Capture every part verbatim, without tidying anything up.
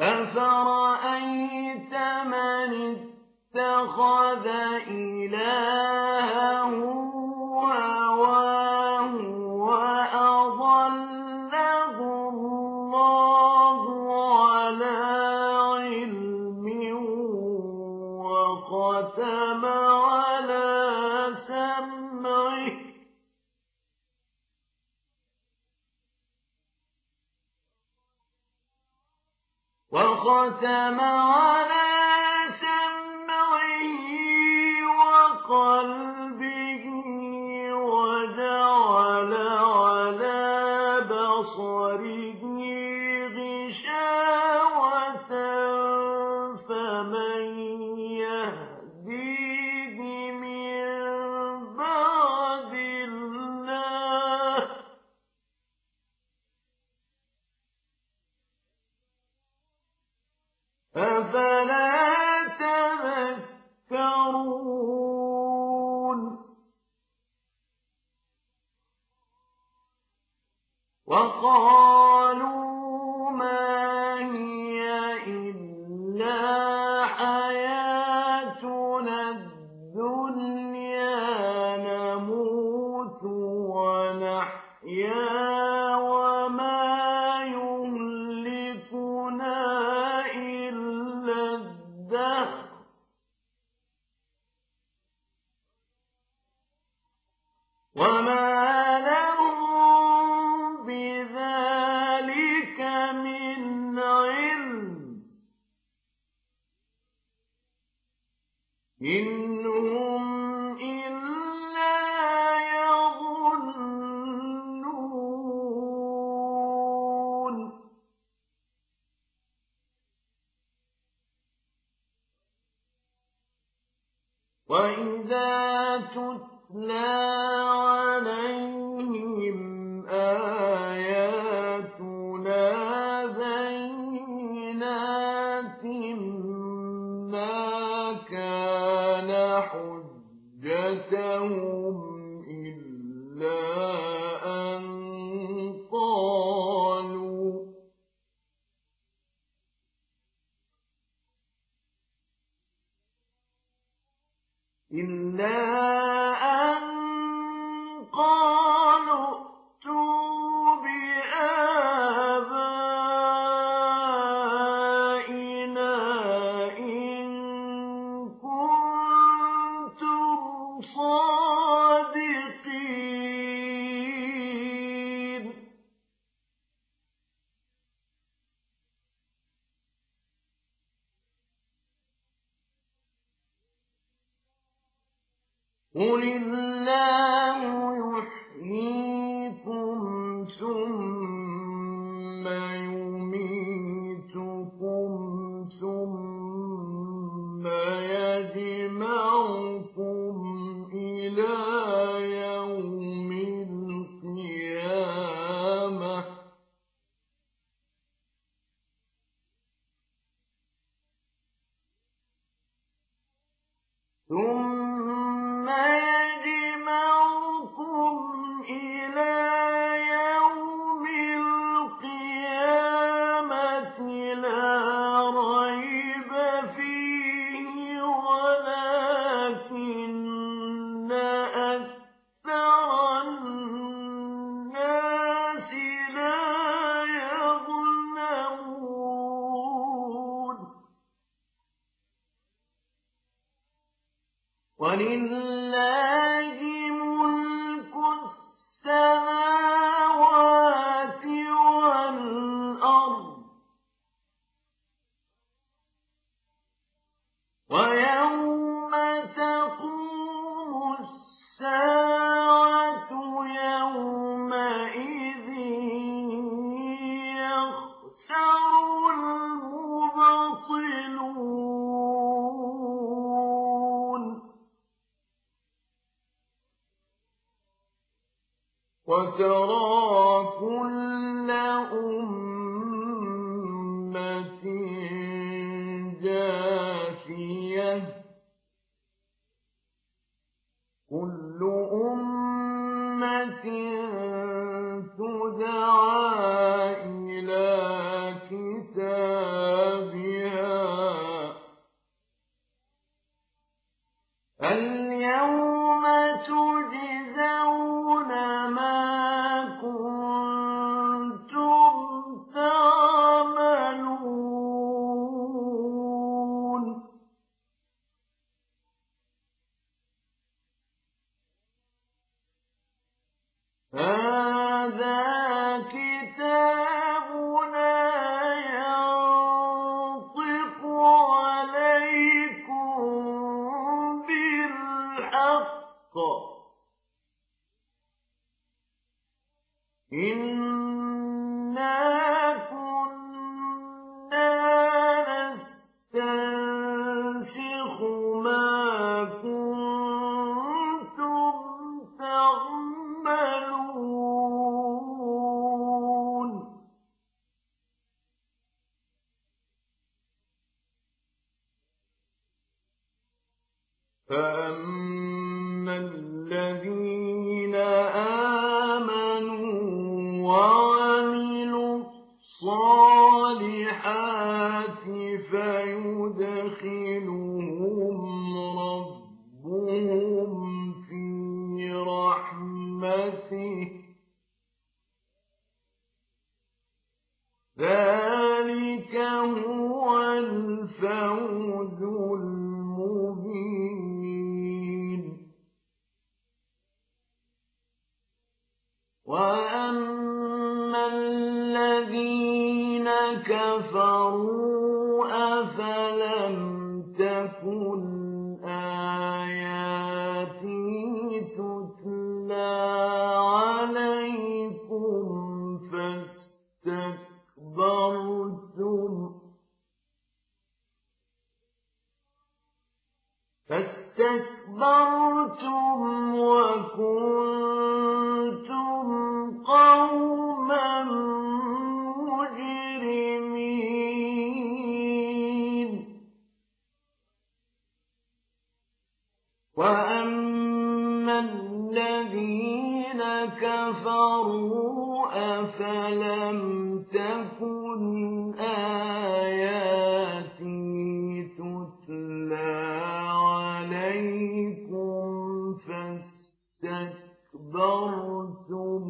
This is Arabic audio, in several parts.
أفرأيت من اتخذ إلهه هواه وأضله الله على علم وختم على سمعه وختم على سمعه وقلبه وجعل على بصره غشاوة فمن يهديه من بعد الله أفلا تذكرون وقالوا ما هي إلا حياتنا الدنيا نموت ونحيا وما يهلكنا إلا الدهر وما لهم بذلك من علم إن هم إلا يظنون وإذا تتلى عليهم آياتنا بينات ما كان حجتهم إلا أن قالوا إلا أن قالوا ائتوا بآبائنا إن كنتم صادقين قل الله يحييكم ثم يميتكم ثم يجمعكم إلى يوم القيامة ثم يجمعكم إلى يوم القيامة لا ريب فيه ولكن أكثر الناس لا يظلمون ولله ملك السماوات والأرض ويوم تقوم الساعة يومئذ يخسر المبطلون وترى كل أمة جاثية كل أمة تدعى إلى كتاب كِتَابُنَا يَنطِقُ عَلَيْكُم بِالْحَقِّ إِنَّا كُنَّا نَسْتَنسِخُ مَا كُنتُمْ تَعْمَلُونَ فَأَمَّا الَّذِينَ آمَنُوا وَعَمِلُوا الصَّالِحَاتِ فَيُدْخِلُهُمْ رَبُّهُمْ فِي رَحْمَتِهِ ۚ ذَلِكَ هُوَ الْفَوْزُ الْمُبِينُ. وَأَمَّا الَّذِينَ كَفَرُوا أَفَلَمْ تَكُنْ آيَاتِي تُتْلَىٰ عَلَيْكُمْ فَاسْتَكْبَرْتُمْ فَاسْتَكْبَرْتُمْ وَكُنتُمْ قَوْمًا مُجْرِمِينَ. وَأَمَّا الَّذِينَ كَفَرُوا أَفَلَمْ تَكُنْ آيَاتِي تُتْلَىٰ عَلَيْكُمْ فَاسْتَكْبَرْتُمْ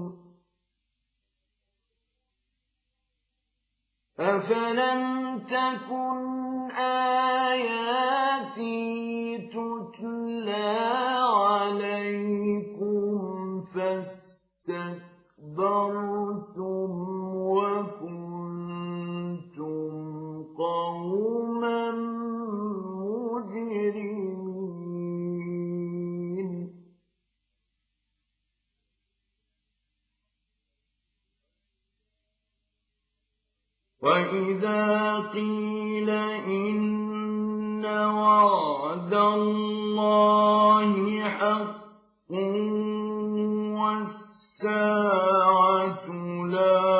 أَفَلَمْ تَكُنْ آيَاتِي تُتْلَىٰ عَلَيْكُمْ فَاسْتَكْبَرْتُمْ وَكُنتُمْ قَوْمًا مُجْرِمِينَ. وَإِذَا قِيلَ إِنَّ وَعْدَ اللَّهِ حَقٌّ وَالسَّاعَةُ لَا